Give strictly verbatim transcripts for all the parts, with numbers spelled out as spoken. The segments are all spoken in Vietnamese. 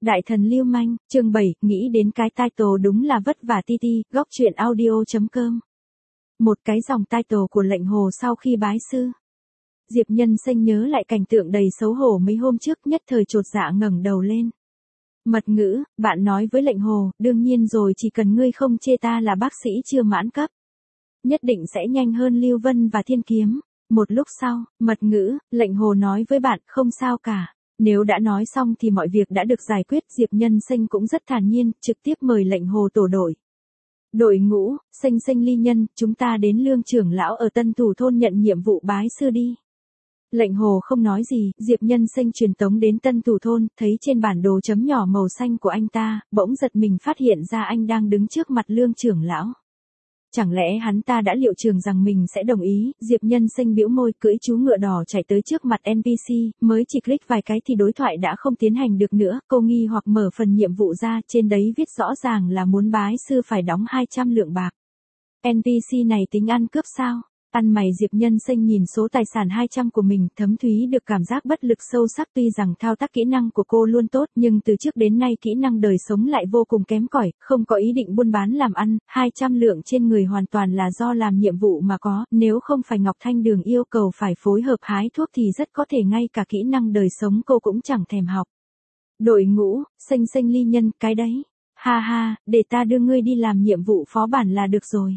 Đại thần lưu manh, chương bảy, nghĩ đến cái title đúng là vất vả ti ti, góc truyện audio.com. Một cái dòng title của lệnh hồ sau khi bái sư. Diệp Nhân Xanh nhớ lại cảnh tượng đầy xấu hổ mấy hôm trước, nhất thời chột dạ ngẩng đầu lên. Mật ngữ, bạn nói với lệnh hồ, đương nhiên rồi, chỉ cần ngươi không chê ta là bác sĩ chưa mãn cấp. Nhất định sẽ nhanh hơn Lưu Vân và Thiên Kiếm. Một lúc sau, mật ngữ, lệnh hồ nói với bạn, không sao cả. Nếu đã nói xong thì mọi việc đã được giải quyết. Diệp Nhân Xanh cũng rất thản nhiên, trực tiếp mời lệnh hồ tổ đội. Đội ngũ, Xanh Xanh ly nhân, chúng ta đến Lương trưởng lão ở Tân Thủ thôn nhận nhiệm vụ bái sư đi. Lệnh hồ không nói gì, Diệp Nhân Xanh truyền tống đến Tân Thủ thôn, thấy trên bản đồ chấm nhỏ màu xanh của anh ta, bỗng giật mình phát hiện ra anh đang đứng trước mặt Lương trưởng lão. Chẳng lẽ hắn ta đã liệu trường rằng mình sẽ đồng ý? Diệp Nhân Xanh bĩu môi, cưỡi chú ngựa đỏ chạy tới trước mặt en pê xê, mới chỉ click vài cái thì đối thoại đã không tiến hành được nữa. Cô nghi hoặc mở phần nhiệm vụ ra, trên đấy viết rõ ràng là muốn bái sư phải đóng hai trăm lượng bạc. en pê xê này tính ăn cướp sao? Ăn mày. Diệp Nhân Xanh nhìn số tài sản hai trăm của mình, thấm thúy được cảm giác bất lực sâu sắc. Tuy rằng thao tác kỹ năng của cô luôn tốt, nhưng từ trước đến nay kỹ năng đời sống lại vô cùng kém cỏi, không có ý định buôn bán làm ăn. hai trăm lượng trên người hoàn toàn là do làm nhiệm vụ mà có, nếu không phải Ngọc Thanh Đường yêu cầu phải phối hợp hái thuốc thì rất có thể ngay cả kỹ năng đời sống cô cũng chẳng thèm học. Đội ngũ, Xanh Xanh ly nhân, cái đấy. Ha ha, để ta đưa ngươi đi làm nhiệm vụ phó bản là được rồi.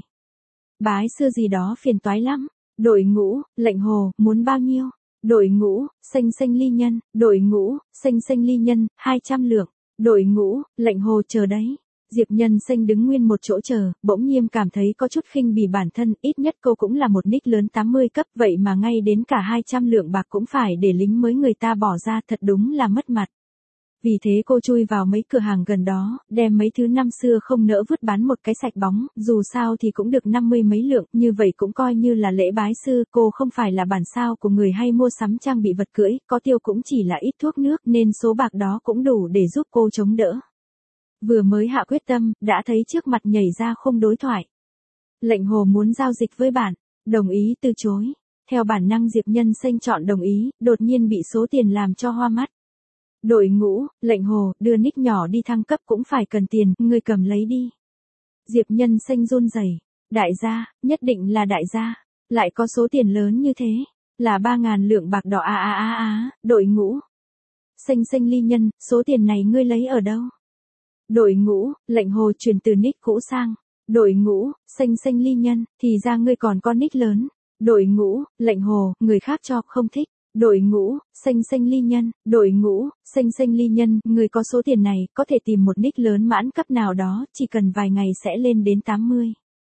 Bái sư gì đó phiền toái lắm. Đội ngũ, lệnh hồ, muốn bao nhiêu? Đội ngũ, Xanh Xanh ly nhân, đội ngũ, Xanh Xanh ly nhân, hai trăm lượng. Đội ngũ, lệnh hồ, chờ đấy. Diệp Nhân Xanh đứng nguyên một chỗ chờ, bỗng nhiên cảm thấy có chút khinh bỉ bản thân, ít nhất cô cũng là một nick lớn tám mươi cấp, vậy mà ngay đến cả hai trăm lượng bạc cũng phải để lính mới người ta bỏ ra, thật đúng là mất mặt. Vì thế cô chui vào mấy cửa hàng gần đó, đem mấy thứ năm xưa không nỡ vứt bán một cái sạch bóng, dù sao thì cũng được năm mươi mấy lượng, như vậy cũng coi như là lễ bái sư. Cô không phải là bản sao của người hay mua sắm trang bị vật cưỡi, có tiêu cũng chỉ là ít thuốc nước nên số bạc đó cũng đủ để giúp cô chống đỡ. Vừa mới hạ quyết tâm, đã thấy trước mặt nhảy ra khung đối thoại. Lệnh hồ muốn giao dịch với bạn, đồng ý từ chối. Theo bản năng Diệp Nhân Xanh chọn đồng ý, đột nhiên bị số tiền làm cho hoa mắt. Đội ngũ, lệnh hồ, đưa nick nhỏ đi thăng cấp cũng phải cần tiền, ngươi cầm lấy đi. Diệp Nhân Xanh run rẩy, đại gia, nhất định là đại gia, lại có số tiền lớn như thế, là ba ngàn lượng bạc đỏ. À à à à, đội ngũ. Xanh Xanh ly nhân, số tiền này ngươi lấy ở đâu? Đội ngũ, lệnh hồ chuyển từ nick cũ sang. Đội ngũ, Xanh Xanh ly nhân, thì ra ngươi còn có nick lớn. Đội ngũ, lệnh hồ, người khác cho không thích. Đội ngũ, Xanh Xanh ly nhân, đội ngũ, Xanh Xanh ly nhân, người có số tiền này, có thể tìm một nick lớn mãn cấp nào đó, chỉ cần vài ngày sẽ lên đến tám mươi.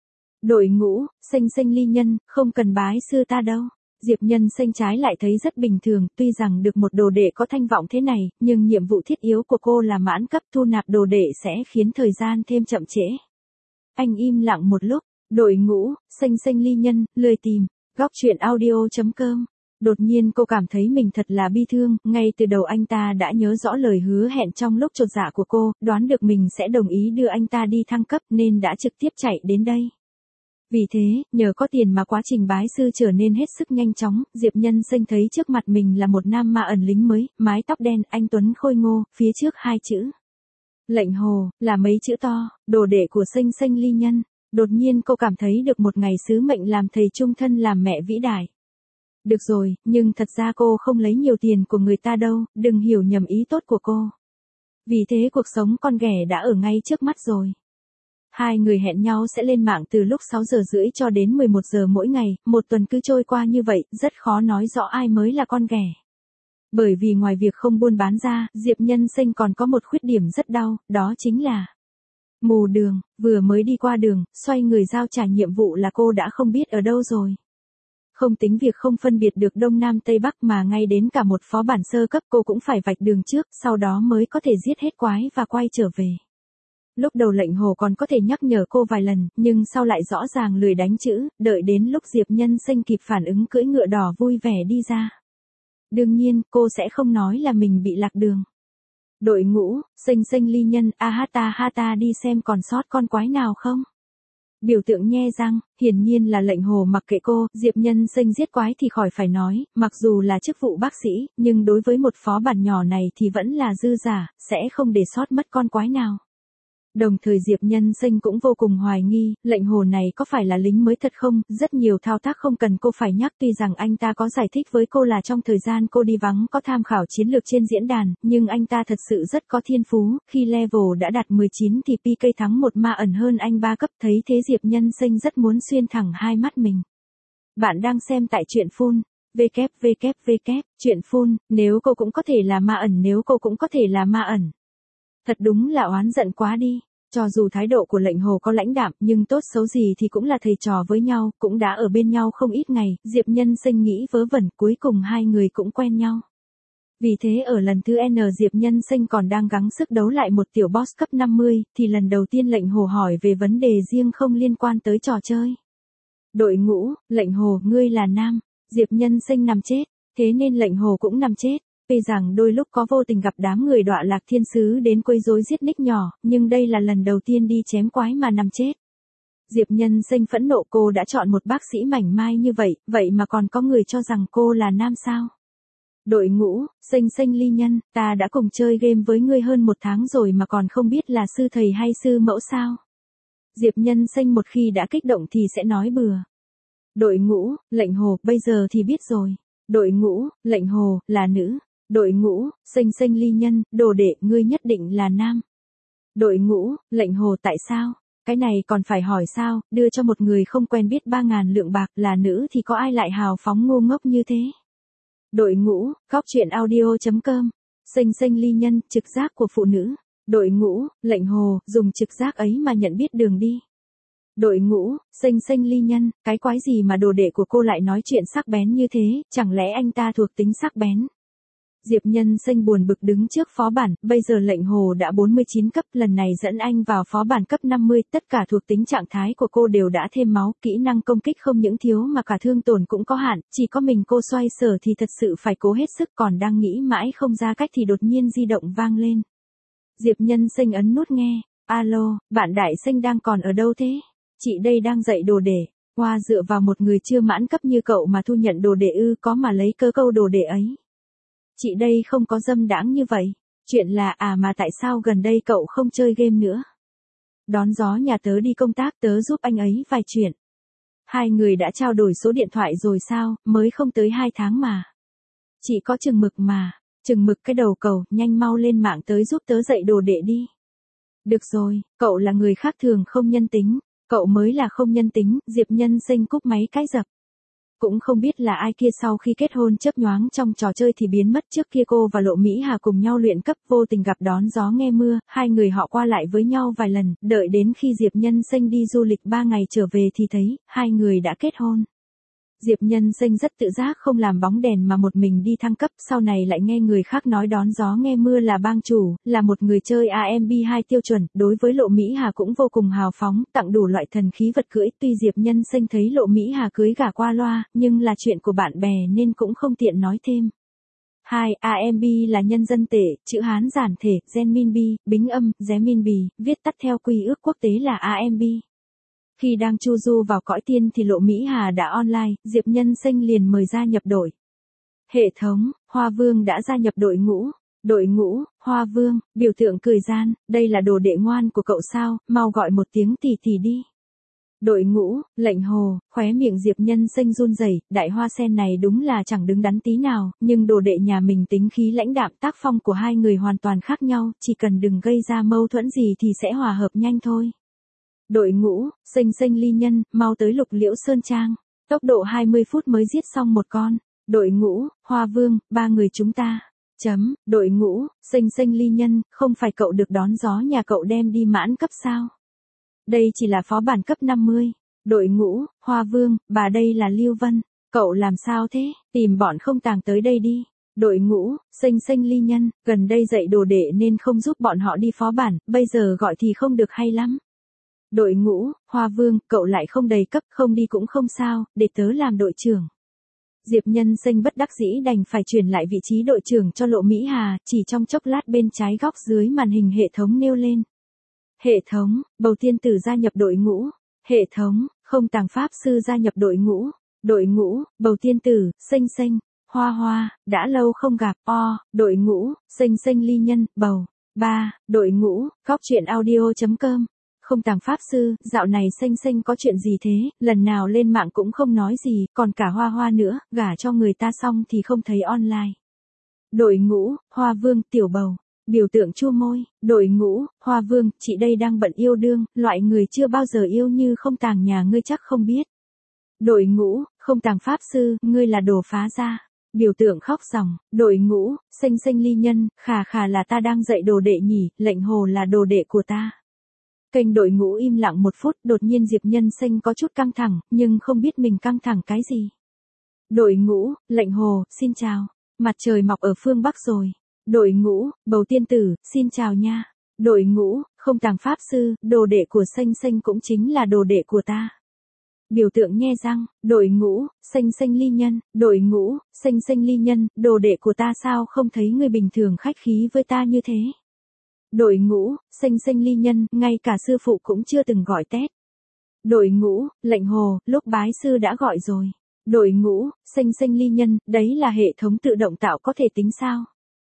Đội ngũ, Xanh Xanh ly nhân, không cần bái sư ta đâu. Diệp Nhân Xanh trái lại thấy rất bình thường, tuy rằng được một đồ đệ có thanh vọng thế này, nhưng nhiệm vụ thiết yếu của cô là mãn cấp, thu nạp đồ đệ sẽ khiến thời gian thêm chậm trễ. Anh im lặng một lúc, đội ngũ, Xanh Xanh ly nhân, lười tìm, góc truyện audio.com. Đột nhiên cô cảm thấy mình thật là bi thương, ngay từ đầu anh ta đã nhớ rõ lời hứa hẹn trong lúc chột dạ của cô, đoán được mình sẽ đồng ý đưa anh ta đi thăng cấp nên đã trực tiếp chạy đến đây. Vì thế, nhờ có tiền mà quá trình bái sư trở nên hết sức nhanh chóng. Diệp Nhân Xanh thấy trước mặt mình là một nam ma ẩn lính mới, mái tóc đen, anh tuấn khôi ngô, phía trước hai chữ lệnh hồ, là mấy chữ to, đồ đệ của Xanh Xanh ly nhân. Đột nhiên cô cảm thấy được một ngày sứ mệnh làm thầy trung thân làm mẹ vĩ đại. Được rồi, nhưng thật ra cô không lấy nhiều tiền của người ta đâu, đừng hiểu nhầm ý tốt của cô. Vì thế cuộc sống con ghẻ đã ở ngay trước mắt rồi. Hai người hẹn nhau sẽ lên mạng từ lúc sáu giờ rưỡi cho đến mười một giờ mỗi ngày, một tuần cứ trôi qua như vậy, rất khó nói rõ ai mới là con ghẻ. Bởi vì ngoài việc không buôn bán ra, Diệp Nhân Xanh còn có một khuyết điểm rất đau, đó chính là mù đường. Vừa mới đi qua đường, xoay người giao trả nhiệm vụ là cô đã không biết ở đâu rồi. Không tính việc không phân biệt được Đông Nam Tây Bắc mà ngay đến cả một phó bản sơ cấp cô cũng phải vạch đường trước, sau đó mới có thể giết hết quái và quay trở về. Lúc đầu lệnh hồ còn có thể nhắc nhở cô vài lần, nhưng sau lại rõ ràng lười đánh chữ, đợi đến lúc Diệp Nhân Xanh kịp phản ứng cưỡi ngựa đỏ vui vẻ đi ra. Đương nhiên, cô sẽ không nói là mình bị lạc đường. Đội ngũ, Xanh Xanh ly nhân, a hát ta ha ta đi xem còn sót con quái nào không? Biểu tượng nhe răng, hiển nhiên là lệnh hồ mặc kệ cô, Diệp Nhân Sinh giết quái thì khỏi phải nói, mặc dù là chức vụ bác sĩ, nhưng đối với một phó bản nhỏ này thì vẫn là dư giả, sẽ không để sót mất con quái nào. Đồng thời Diệp Nhân Sinh cũng vô cùng hoài nghi, lệnh hồ này có phải là lính mới thật không, rất nhiều thao tác không cần cô phải nhắc, tuy rằng anh ta có giải thích với cô là trong thời gian cô đi vắng có tham khảo chiến lược trên diễn đàn, nhưng anh ta thật sự rất có thiên phú, khi level đã đạt mười chín thì pê ca thắng một ma ẩn hơn anh ba cấp, thấy thế Diệp Nhân Sinh rất muốn xuyên thẳng hai mắt mình. Bạn đang xem tại truyện Phun, www, truyện Phun, nếu cô cũng có thể là ma ẩn, nếu cô cũng có thể là ma ẩn. Thật đúng là oán giận quá đi. Cho dù thái độ của lệnh hồ có lãnh đạm, nhưng tốt xấu gì thì cũng là thầy trò với nhau, cũng đã ở bên nhau không ít ngày, Diệp Nhân Sinh nghĩ vớ vẩn, cuối cùng hai người cũng quen nhau. Vì thế ở lần thứ N Diệp Nhân Sinh còn đang gắng sức đấu lại một tiểu boss cấp năm mươi, thì lần đầu tiên lệnh hồ hỏi về vấn đề riêng không liên quan tới trò chơi. Đội ngũ, lệnh hồ, ngươi là nam, Diệp Nhân Sinh nằm chết, thế nên lệnh hồ cũng nằm chết. Tuy rằng đôi lúc có vô tình gặp đám người đọa lạc thiên sứ đến quấy rối giết nick nhỏ, nhưng đây là lần đầu tiên đi chém quái mà nằm chết. Diệp Nhân Sinh phẫn nộ, cô đã chọn một bác sĩ mảnh mai như vậy, vậy mà còn có người cho rằng cô là nam sao? Đội ngũ, Sinh Sinh ly nhân, ta đã cùng chơi game với ngươi hơn một tháng rồi mà còn không biết là sư thầy hay sư mẫu sao? Diệp Nhân Sinh một khi đã kích động thì sẽ nói bừa. Đội ngũ, lệnh hồ, bây giờ thì biết rồi. Đội ngũ, lệnh hồ, là nữ. Đội ngũ, Sinh Sinh ly nhân, đồ đệ, ngươi nhất định là nam. Đội ngũ, lệnh hồ, tại sao? Cái này còn phải hỏi sao, đưa cho một người không quen biết ba ngàn lượng bạc, là nữ thì có ai lại hào phóng ngu ngốc như thế? Đội ngũ, góc truyện audio chấm com, Sinh Sinh ly nhân, trực giác của phụ nữ. Đội ngũ, lệnh hồ, dùng trực giác ấy mà nhận biết đường đi. Đội ngũ, Sinh Sinh ly nhân, cái quái gì mà đồ đệ của cô lại nói chuyện sắc bén như thế, chẳng lẽ anh ta thuộc tính sắc bén? Diệp Nhân Sinh buồn bực đứng trước phó bản, bây giờ lệnh hồ đã bốn mươi chín cấp, lần này dẫn anh vào phó bản cấp năm mươi, tất cả thuộc tính trạng thái của cô đều đã thêm máu, kỹ năng công kích không những thiếu mà cả thương tổn cũng có hạn, chỉ có mình cô xoay sở thì thật sự phải cố hết sức, còn đang nghĩ mãi không ra cách thì đột nhiên di động vang lên. Diệp Nhân Sinh ấn nút nghe, alo, bạn đại sinh đang còn ở đâu thế? Chị đây đang dạy đồ đệ. Hoa, dựa vào một người chưa mãn cấp như cậu mà thu nhận đồ đệ ư, có mà lấy cơ câu đồ đệ ấy. Chị đây không có dâm đãng như vậy. Chuyện là à mà tại sao gần đây cậu không chơi game nữa? Đón gió nhà tớ đi công tác, tớ giúp anh ấy vài chuyện. Hai người đã trao đổi số điện thoại rồi sao, mới không tới hai tháng mà. Chị có chừng mực mà, chừng mực cái đầu cầu, nhanh mau lên mạng tới giúp tớ dạy đồ đệ đi. Được rồi, cậu là người khác thường không nhân tính, cậu mới là không nhân tính, Diệp Nhân Sinh cúp máy cái dập. Cũng không biết là ai kia sau khi kết hôn chớp nhoáng trong trò chơi thì biến mất, trước kia cô và Lộ Mỹ Hà cùng nhau luyện cấp, vô tình gặp đón gió nghe mưa, hai người họ qua lại với nhau vài lần, đợi đến khi Diệp Nhân Sinh đi du lịch ba ngày trở về thì thấy, hai người đã kết hôn. Diệp Nhân Sinh rất tự giác không làm bóng đèn mà một mình đi thăng cấp, sau này lại nghe người khác nói đón gió nghe mưa là bang chủ, là một người chơi a em bê hai tiêu chuẩn, đối với Lộ Mỹ Hà cũng vô cùng hào phóng, tặng đủ loại thần khí vật cưỡi, tuy Diệp Nhân Sinh thấy Lộ Mỹ Hà cưới gả qua loa, nhưng là chuyện của bạn bè nên cũng không tiện nói thêm. hai. a em bê là nhân dân tệ, chữ Hán giản thể, Renminbi, bính âm, Renminbi, viết tắt theo quy ước quốc tế là a em bê. Khi đang chu du vào cõi tiên thì Lộ Mỹ Hà đã online, Diệp Nhân Sinh liền mời gia nhập đội. Hệ thống, Hoa Vương đã gia nhập đội ngũ. Đội ngũ, Hoa Vương, biểu tượng cười gian, đây là đồ đệ ngoan của cậu sao, mau gọi một tiếng tỷ tỷ đi. Đội ngũ, lệnh hồ, khóe miệng Diệp Nhân Sinh run rẩy, đại hoa sen này đúng là chẳng đứng đắn tí nào, nhưng đồ đệ nhà mình tính khí lãnh đạm, tác phong của hai người hoàn toàn khác nhau, chỉ cần đừng gây ra mâu thuẫn gì thì sẽ hòa hợp nhanh thôi. Đội ngũ, Sinh Sinh ly nhân, mau tới Lục Liễu Sơn Trang. Tốc độ hai mươi phút mới giết xong một con. Đội ngũ, Hoa Vương, ba người chúng ta. Chấm, đội ngũ, Sinh Sinh ly nhân, không phải cậu được đón gió nhà cậu đem đi mãn cấp sao? Đây chỉ là phó bản cấp năm mươi. Đội ngũ, Hoa Vương, bà đây là Lưu Vân. Cậu làm sao thế? Tìm bọn không tàng tới đây đi. Đội ngũ, Sinh Sinh ly nhân, gần đây dạy đồ đệ nên không giúp bọn họ đi phó bản, bây giờ gọi thì không được hay lắm. Đội ngũ, Hoa Vương, cậu lại không đầy cấp, không đi cũng không sao, để tớ làm đội trưởng. Diệp Nhân Sinh bất đắc dĩ đành phải chuyển lại vị trí đội trưởng cho Lộ Mỹ Hà, chỉ trong chốc lát bên trái góc dưới màn hình hệ thống nêu lên. Hệ thống, bầu tiên tử gia nhập đội ngũ. Hệ thống, không tàng pháp sư gia nhập đội ngũ. Đội ngũ, bầu tiên tử, xanh xanh, hoa hoa, đã lâu không gặp, o, đội ngũ, xanh xanh ly nhân, bầu. ba. Đội ngũ, góc chuyện audio.com. Không tàng pháp sư, dạo này xanh xanh có chuyện gì thế, lần nào lên mạng cũng không nói gì, còn cả hoa hoa nữa, gả cho người ta xong thì không thấy online. Đội ngũ, hoa vương, tiểu bầu. Biểu tượng chua môi, đội ngũ, hoa vương, chị đây đang bận yêu đương, loại người chưa bao giờ yêu như không tàng nhà ngươi chắc không biết. Đội ngũ, không tàng pháp sư, ngươi là đồ phá gia. Biểu tượng khóc ròng, đội ngũ, xanh xanh ly nhân, khà khà là ta đang dạy đồ đệ nhỉ, lệnh hồ là đồ đệ của ta. Kênh đội ngũ im lặng một phút, đột nhiên Diệp Nhân Xanh có chút căng thẳng, nhưng không biết mình căng thẳng cái gì. Đội ngũ, lệnh hồ, xin chào. Mặt trời mọc ở phương Bắc rồi. Đội ngũ, bầu tiên tử, xin chào nha. Đội ngũ, không tàng pháp sư, đồ đệ của xanh xanh cũng chính là đồ đệ của ta. Biểu tượng nhe răng, đội ngũ, xanh xanh ly nhân, đội ngũ, xanh xanh ly nhân, đồ đệ của ta sao không thấy người bình thường khách khí với ta như thế. Đội ngũ, xanh xanh ly nhân, ngay cả sư phụ cũng chưa từng gọi tét. Đội ngũ, lệnh hồ, lúc bái sư đã gọi rồi. Đội ngũ, xanh xanh ly nhân, đấy là hệ thống tự động tạo có thể tính sao?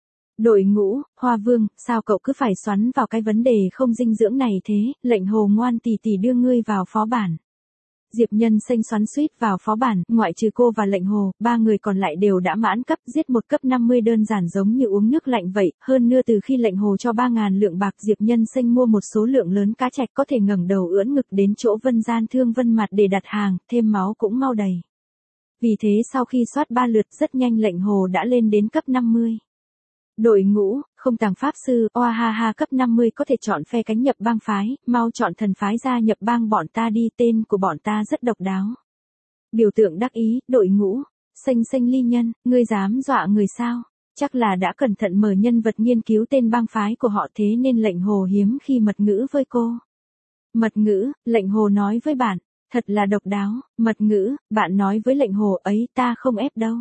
Đội ngũ, hoa vương, sao cậu cứ phải xoắn vào cái vấn đề không dinh dưỡng này thế, lệnh hồ ngoan tỷ tỷ đưa ngươi vào phó bản. Diệp Nhân Xanh xoắn suýt vào phó bản, ngoại trừ cô và lệnh hồ, ba người còn lại đều đã mãn cấp, giết một cấp năm mươi đơn giản giống như uống nước lạnh vậy, hơn nữa từ khi lệnh hồ cho ba ngàn lượng bạc Diệp Nhân Xanh mua một số lượng lớn cá trạch có thể ngẩng đầu ưỡn ngực đến chỗ Vân Gian Thương Vân Mặt để đặt hàng, thêm máu cũng mau đầy. Vì thế sau khi soát ba lượt rất nhanh lệnh hồ đã lên đến cấp năm mươi. Đội ngũ, không tàng pháp sư, oa ha ha cấp năm mươi có thể chọn phe cánh nhập bang phái, mau chọn thần phái gia nhập bang bọn ta đi, tên của bọn ta rất độc đáo. Biểu tượng đắc ý, đội ngũ, xanh xanh ly nhân, ngươi dám dọa người sao? Chắc là đã cẩn thận mời nhân vật nghiên cứu tên bang phái của họ thế nên lệnh hồ hiếm khi mật ngữ với cô. Mật ngữ, lệnh hồ nói với bạn, thật là độc đáo, mật ngữ, bạn nói với lệnh hồ ấy ta không ép đâu.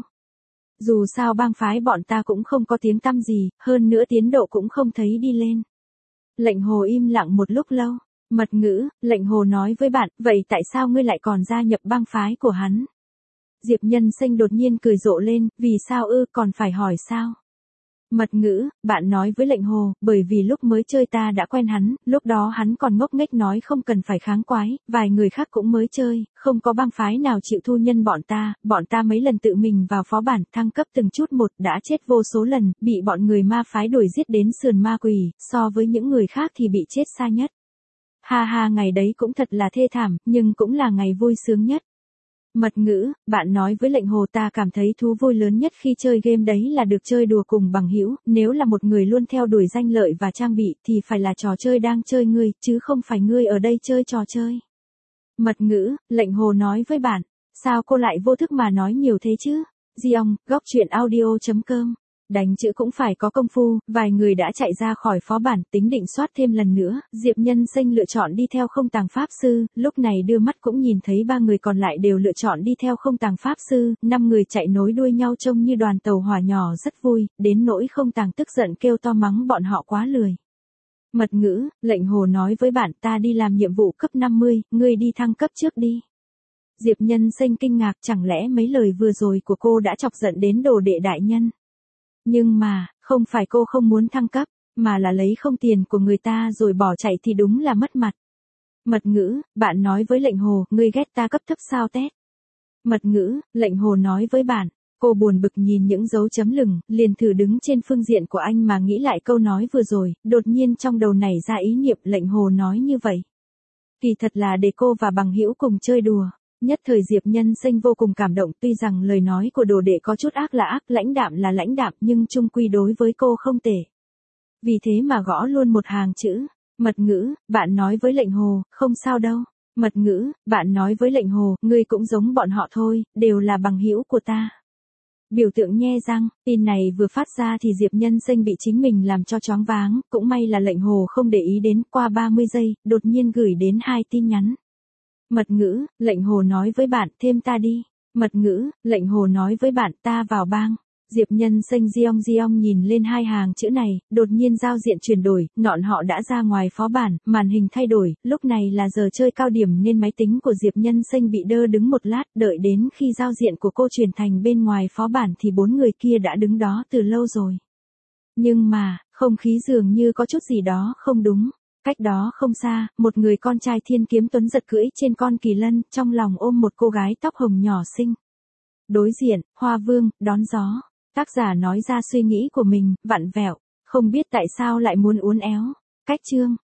Dù sao bang phái bọn ta cũng không có tiếng tăm gì, hơn nữa tiến độ cũng không thấy đi lên. Lệnh hồ im lặng một lúc lâu, mật ngữ, lệnh hồ nói với bạn, vậy tại sao ngươi lại còn gia nhập bang phái của hắn? Diệp Nhân Xanh đột nhiên cười rộ lên, vì sao ư, còn phải hỏi sao? Mật ngữ, bạn nói với lệnh hồ, bởi vì lúc mới chơi ta đã quen hắn, lúc đó hắn còn ngốc nghếch nói không cần phải kháng quái, vài người khác cũng mới chơi, không có bang phái nào chịu thu nhân bọn ta, bọn ta mấy lần tự mình vào phó bản, thăng cấp từng chút một, đã chết vô số lần, bị bọn người ma phái đuổi giết đến sườn ma quỷ, so với những người khác thì bị chết xa nhất. Ha ha, ngày đấy cũng thật là thê thảm, nhưng cũng là ngày vui sướng nhất. Mật ngữ, bạn nói với lệnh hồ ta cảm thấy thú vui lớn nhất khi chơi game đấy là được chơi đùa cùng bằng hữu, nếu là một người luôn theo đuổi danh lợi và trang bị thì phải là trò chơi đang chơi ngươi, chứ không phải ngươi ở đây chơi trò chơi. Mật ngữ, lệnh hồ nói với bạn, sao cô lại vô thức mà nói nhiều thế chứ? Giong, góc chuyện audio.com. Đánh chữ cũng phải có công phu, vài người đã chạy ra khỏi phó bản, tính định soát thêm lần nữa, Diệp Nhân Xanh lựa chọn đi theo không tàng pháp sư, lúc này đưa mắt cũng nhìn thấy ba người còn lại đều lựa chọn đi theo không tàng pháp sư, năm người chạy nối đuôi nhau trông như đoàn tàu hỏa nhỏ rất vui, đến nỗi không tàng tức giận kêu to mắng bọn họ quá lười. Mật ngữ, lệnh hồ nói với bạn ta đi làm nhiệm vụ cấp năm mươi, ngươi đi thăng cấp trước đi. Diệp Nhân Xanh kinh ngạc, chẳng lẽ mấy lời vừa rồi của cô đã chọc giận đến đồ đệ đại nhân. Nhưng mà, không phải cô không muốn thăng cấp, mà là lấy không tiền của người ta rồi bỏ chạy thì đúng là mất mặt. Mật ngữ, bạn nói với lệnh hồ, ngươi ghét ta cấp thấp sao tét. Mật ngữ, lệnh hồ nói với bạn, cô buồn bực nhìn những dấu chấm lửng, liền thử đứng trên phương diện của anh mà nghĩ lại câu nói vừa rồi, đột nhiên trong đầu nảy ra ý niệm lệnh hồ nói như vậy. Kỳ thật là để cô và bằng hữu cùng chơi đùa. Nhất thời Diệp Nhân Xanh vô cùng cảm động, tuy rằng lời nói của đồ đệ có chút ác là ác, lãnh đạm là lãnh đạm, nhưng chung quy đối với cô không tệ. Vì thế mà gõ luôn một hàng chữ, mật ngữ, bạn nói với lệnh hồ, không sao đâu. Mật ngữ, bạn nói với lệnh hồ, ngươi cũng giống bọn họ thôi, đều là bằng hữu của ta. Biểu tượng nhe răng, tin này vừa phát ra thì Diệp Nhân Xanh bị chính mình làm cho choáng váng, cũng may là lệnh hồ không để ý đến, qua ba mươi giây, đột nhiên gửi đến hai tin nhắn. Mật ngữ, lệnh hồ nói với bạn, thêm ta đi. Mật ngữ, lệnh hồ nói với bạn, ta vào bang. Diệp Nhân Xanh Giong Giong nhìn lên hai hàng chữ này, đột nhiên giao diện chuyển đổi, nọn họ đã ra ngoài phó bản, màn hình thay đổi, lúc này là giờ chơi cao điểm nên máy tính của Diệp Nhân Xanh bị đơ đứng một lát, đợi đến khi giao diện của cô chuyển thành bên ngoài phó bản thì bốn người kia đã đứng đó từ lâu rồi. Nhưng mà, không khí dường như có chút gì đó không đúng. Cách đó không xa, một người con trai thiên kiếm tuấn giật cưỡi trên con kỳ lân, trong lòng ôm một cô gái tóc hồng nhỏ xinh. Đối diện, Hoa Vương, đón gió. Tác giả nói ra suy nghĩ của mình, vặn vẹo, không biết tại sao lại muốn uốn éo. Cách chương.